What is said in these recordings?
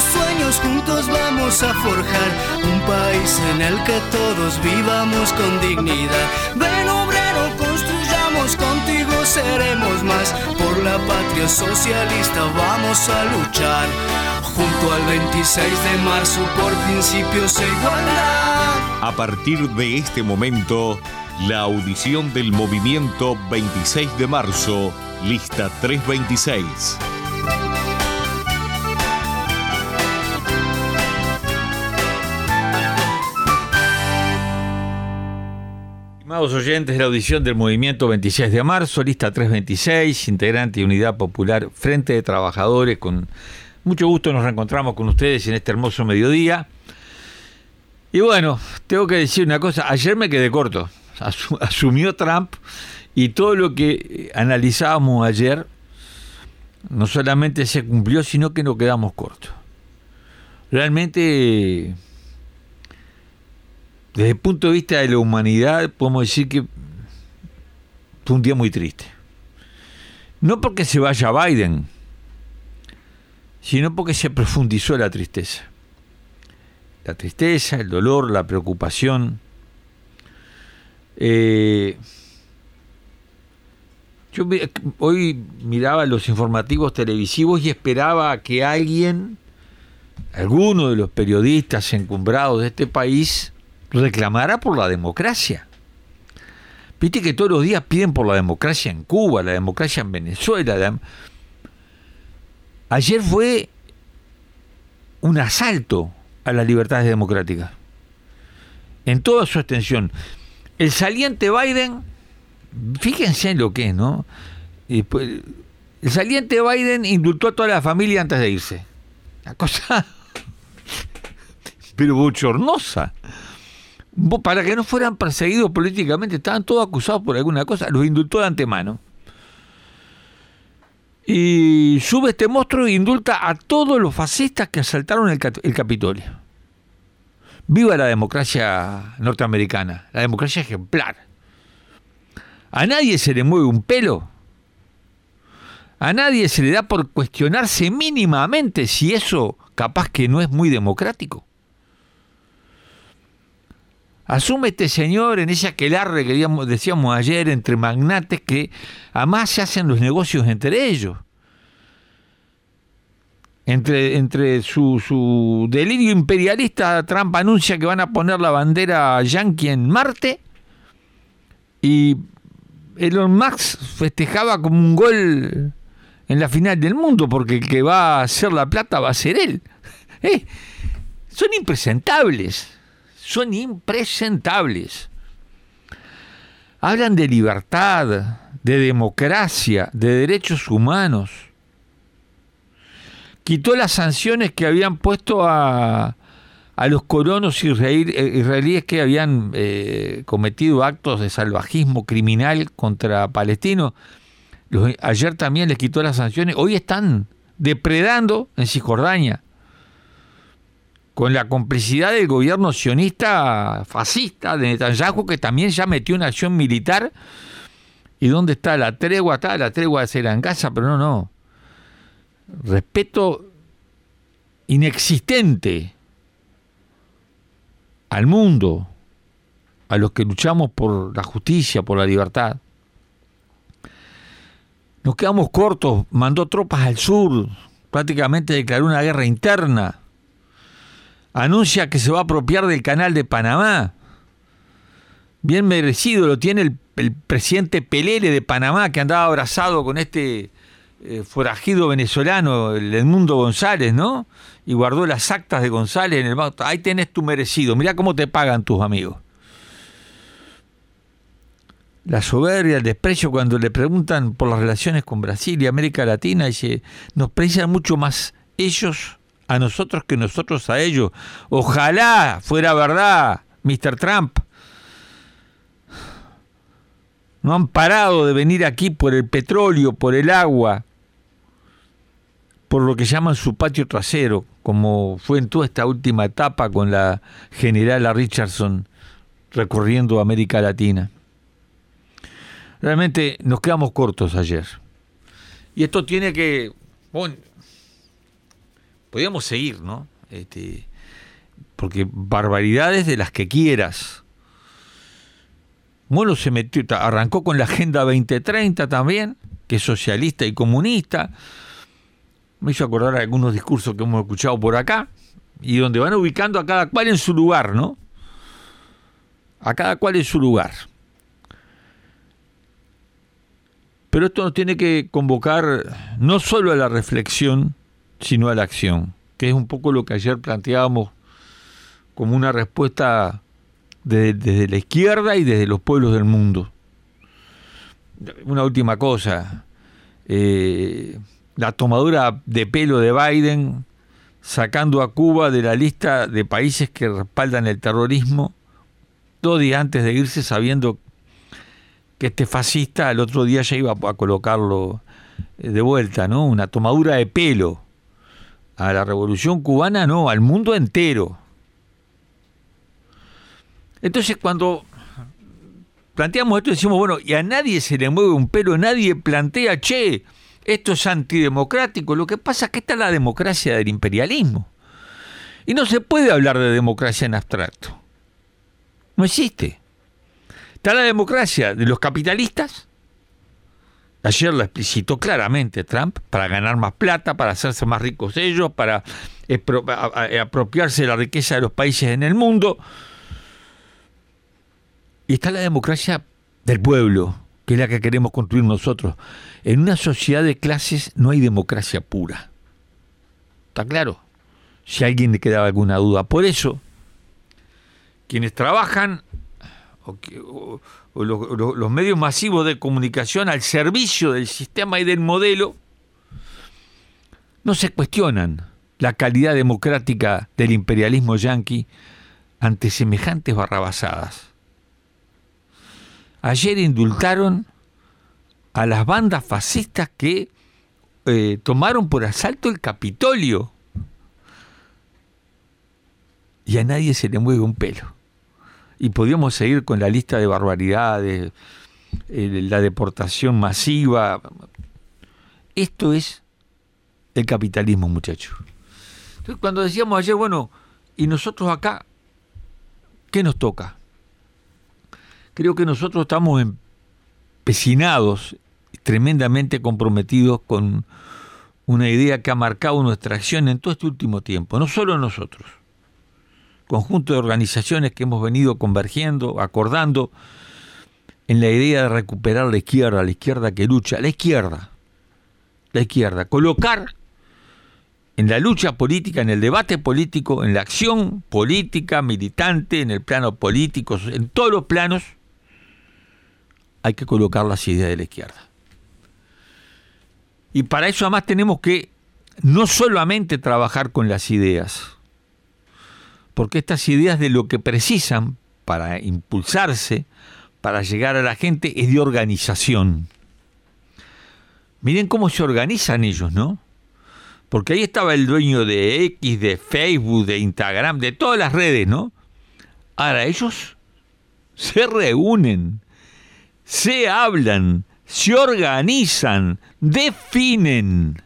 nuestros sueños juntos vamos a forjar un país en el que todos vivamos con dignidad. Ven obrero, construyamos, contigo seremos más. Por la patria socialista vamos a luchar, junto al 26 de marzo por principios e igualdad. A partir de este momento, la audición del movimiento 26 de marzo, lista 326. Estimados oyentes de la audición del movimiento 26 de marzo, lista 326, integrante de Unidad Popular Frente de Trabajadores, con mucho gusto nos reencontramos con ustedes en este hermoso mediodía. Y bueno, tengo que decir una cosa, ayer me quedé corto, asumió Trump y todo lo que analizábamos ayer no solamente se cumplió, sino que nos quedamos cortos. Realmente, desde el punto de vista de la humanidad, podemos decir que fue un día muy triste. No porque se vaya Biden, sino porque se profundizó la tristeza. La tristeza, el dolor, la preocupación. Yo hoy miraba los informativos televisivos y esperaba que alguno de los periodistas encumbrados de este país, reclamara por la democracia. Viste que todos los días piden por la democracia en Cuba, la democracia en Venezuela. Ayer fue un asalto a las libertades democráticas, en toda su extensión. El saliente Biden, fíjense en lo que es, ¿no? El saliente Biden indultó a toda la familia antes de irse. Una cosa pero bochornosa. Para que no fueran perseguidos políticamente, estaban todos acusados por alguna cosa, los indultó de antemano. Y sube este monstruo e indulta a todos los fascistas que asaltaron el Capitolio. Viva la democracia norteamericana, la democracia ejemplar. A nadie se le mueve un pelo. A nadie se le da por cuestionarse mínimamente si eso capaz que no es muy democrático. Asume este señor en ese aquelarre que decíamos ayer entre magnates que además se hacen los negocios entre ellos. Entre su delirio imperialista, Trump anuncia que van a poner la bandera yanqui en Marte y Elon Musk festejaba como un gol en la final del mundo porque el que va a hacer la plata va a ser él. Son impresentables. Son impresentables. Hablan de libertad, de democracia, de derechos humanos. Quitó las sanciones que habían puesto a los colonos israelíes que habían cometido actos de salvajismo criminal contra palestinos. Ayer también les quitó las sanciones. Hoy están depredando en Cisjordania, con la complicidad del gobierno sionista fascista de Netanyahu, que también ya metió una acción militar. ¿Y dónde está la tregua? La tregua será en Gaza, pero no. Respeto inexistente al mundo, a los que luchamos por la justicia, por la libertad. Nos quedamos cortos, mandó tropas al sur, prácticamente declaró una guerra interna. Anuncia que se va a apropiar del canal de Panamá. Bien merecido lo tiene el presidente Pelele de Panamá, que andaba abrazado con este forajido venezolano, el Edmundo González, ¿no? Y guardó las actas de González en el banco. Ahí tenés tu merecido, mirá cómo te pagan tus amigos. La soberbia, el desprecio cuando le preguntan por las relaciones con Brasil y América Latina, dice, nos precian mucho más ellos a nosotros que nosotros a ellos. Ojalá fuera verdad, Mr. Trump. No han parado de venir aquí por el petróleo, por el agua, por lo que llaman su patio trasero, como fue en toda esta última etapa con la generala Richardson recorriendo América Latina. Realmente nos quedamos cortos ayer. Y esto tiene que... Bueno, Podríamos seguir, ¿no? Porque barbaridades de las que quieras. Moro se metió, arrancó con la Agenda 2030 también, que es socialista y comunista. Me hizo acordar algunos discursos que hemos escuchado por acá, y donde van ubicando a cada cual en su lugar, ¿no? A cada cual en su lugar. Pero esto nos tiene que convocar no solo a la reflexión, sino a la acción, que es un poco lo que ayer planteábamos como una respuesta desde la izquierda y desde los pueblos del mundo. Una última cosa, la tomadura de pelo de Biden, sacando a Cuba de la lista de países que respaldan el terrorismo, 2 días antes de irse, sabiendo que este fascista al otro día ya iba a colocarlo de vuelta, ¿no? Una tomadura de pelo a la revolución cubana, no, al mundo entero. Entonces, cuando planteamos esto, decimos, bueno, y a nadie se le mueve un pelo, nadie plantea, che, esto es antidemocrático. Lo que pasa es que esta es la democracia del imperialismo. Y no se puede hablar de democracia en abstracto. No existe. Está la democracia de los capitalistas. Ayer la explicitó claramente Trump, para ganar más plata, para hacerse más ricos ellos, para apropiarse de la riqueza de los países en el mundo. Y está la democracia del pueblo, que es la que queremos construir nosotros. En una sociedad de clases no hay democracia pura. ¿Está claro? Si a alguien le quedaba alguna duda. Por eso, quienes trabajan o los medios masivos de comunicación al servicio del sistema y del modelo no se cuestionan la calidad democrática del imperialismo yanqui ante semejantes barrabasadas. Ayer indultaron a las bandas fascistas que tomaron por asalto el Capitolio. Y a nadie se le mueve un pelo. Y podríamos seguir con la lista de barbaridades, la deportación masiva. Esto es el capitalismo, muchachos. Entonces, cuando decíamos ayer, bueno, ¿y nosotros acá qué nos toca? Creo que nosotros estamos empecinados, tremendamente comprometidos con una idea que ha marcado nuestra acción en todo este último tiempo, no solo nosotros, conjunto de organizaciones que hemos venido convergiendo, acordando en la idea de recuperar la izquierda que lucha, la izquierda, colocar en la lucha política, en el debate político, en la acción política, militante, en el plano político, en todos los planos, hay que colocar las ideas de la izquierda. Y para eso además tenemos que no solamente trabajar con las ideas, porque estas ideas de lo que precisan para impulsarse, para llegar a la gente, es de organización. Miren cómo se organizan ellos, ¿no? Porque ahí estaba el dueño de X, de Facebook, de Instagram, de todas las redes, ¿no? Ahora ellos se reúnen, se hablan, se organizan, definen.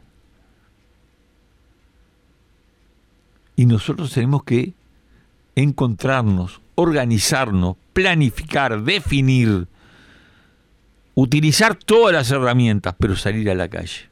Y nosotros tenemos que encontrarnos, organizarnos, planificar, definir, utilizar todas las herramientas, pero salir a la calle.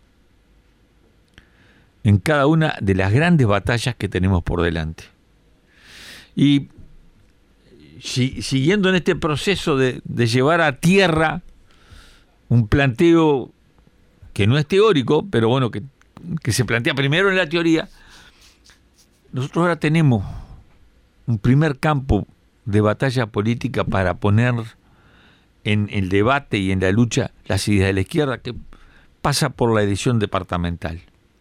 En cada una de las grandes batallas que tenemos por delante. Y siguiendo en este proceso de llevar a tierra un planteo que no es teórico, pero bueno, que se plantea primero en la teoría, nosotros ahora tenemos un primer campo de batalla política para poner en el debate y en la lucha las ideas de la izquierda, que pasa por la elección departamental.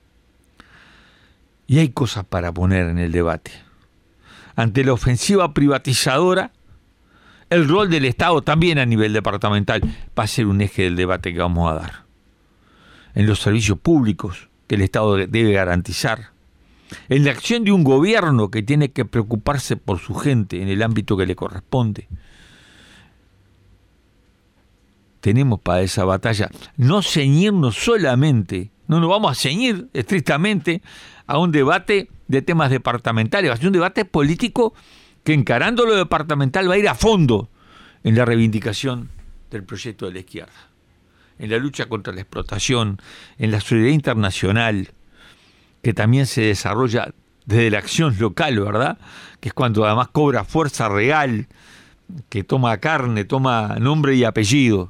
Y hay cosas para poner en el debate. Ante la ofensiva privatizadora, el rol del Estado también a nivel departamental va a ser un eje del debate que vamos a dar. En los servicios públicos que el Estado debe garantizar. En la acción de un gobierno que tiene que preocuparse por su gente en el ámbito que le corresponde. tenemos para esa batalla. No ceñirnos solamente, no nos vamos a ceñir estrictamente a un debate de temas departamentales, va a ser un debate político que, encarando lo departamental, va a ir a fondo en la reivindicación del proyecto de la izquierda, en la lucha contra la explotación, en la solidaridad internacional, que también se desarrolla desde la acción local, ¿verdad? Que es cuando además cobra fuerza real, que toma carne, toma nombre y apellido.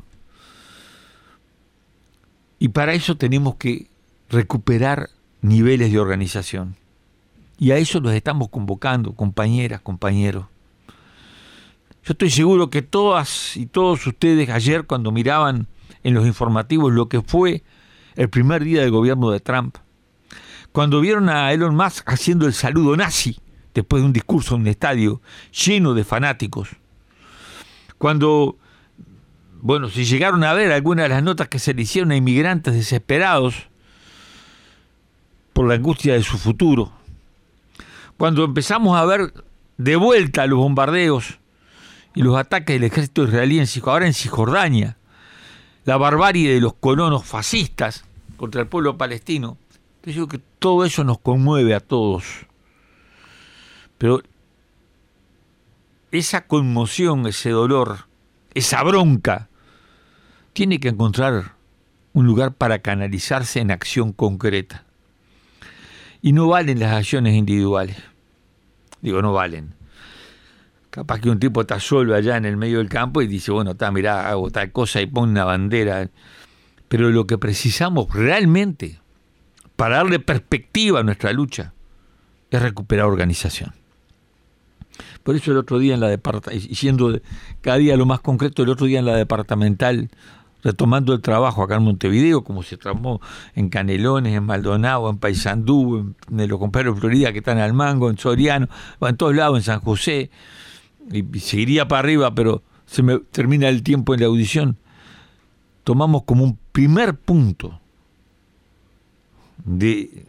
Y para eso tenemos que recuperar niveles de organización. Y a eso los estamos convocando, compañeras, compañeros. Yo estoy seguro que todas y todos ustedes ayer, cuando miraban en los informativos lo que fue el primer día del gobierno de Trump, cuando vieron a Elon Musk haciendo el saludo nazi después de un discurso en un estadio lleno de fanáticos, cuando, bueno, si llegaron a ver algunas de las notas que se le hicieron a inmigrantes desesperados por la angustia de su futuro, cuando empezamos a ver de vuelta los bombardeos y los ataques del ejército israelí ahora en Cisjordania, la barbarie de los colonos fascistas contra el pueblo palestino, yo digo que todo eso nos conmueve a todos. Pero esa conmoción, ese dolor, esa bronca, tiene que encontrar un lugar para canalizarse en acción concreta. Y no valen las acciones individuales. Digo, no valen. Capaz que un tipo está solo allá en el medio del campo y dice, bueno, mirá, hago tal cosa y pone una bandera. Pero lo que precisamos realmente para darle perspectiva a nuestra lucha es recuperar organización. Por eso el otro día en la departamental, y siendo cada día lo más concreto, el otro día en la departamental, retomando el trabajo acá en Montevideo, como se tramó en Canelones, en Maldonado, en Paysandú, en los compañeros de Florida que están al Mango, en Soriano, en todos lados, en San José, y seguiría para arriba, pero se me termina el tiempo en la audición. Tomamos como un primer punto de,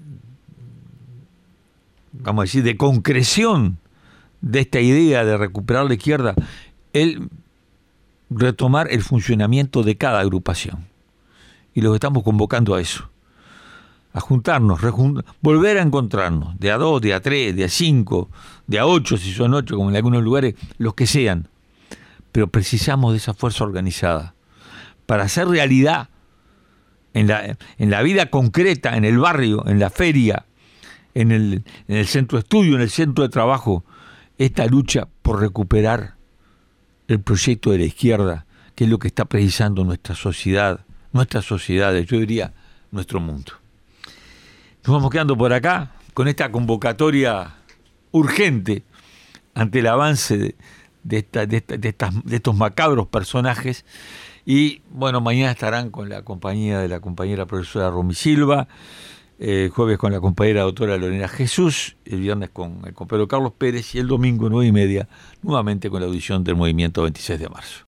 vamos a decir, de concreción de esta idea de recuperar la izquierda, el retomar el funcionamiento de cada agrupación. Y los estamos convocando a eso, a juntarnos, volver a encontrarnos, de a 2, de a 3, de a 5, de a 8, si son 8, como en algunos lugares, los que sean. Pero precisamos de esa fuerza organizada para hacer realidad en la vida concreta, en el barrio, en la feria, en el centro de estudio, en el centro de trabajo, esta lucha por recuperar el proyecto de la izquierda, que es lo que está precisando nuestra sociedad, nuestras sociedades, yo diría nuestro mundo. Nos vamos quedando por acá con esta convocatoria urgente ante el avance de estos macabros personajes. Y bueno, mañana estarán con la compañía de la compañera profesora Romy Silva, el jueves con la compañera doctora Lorena Jesús, el viernes con el compañero Carlos Pérez y el domingo 9:30 nuevamente con la audición del Movimiento 26 de marzo.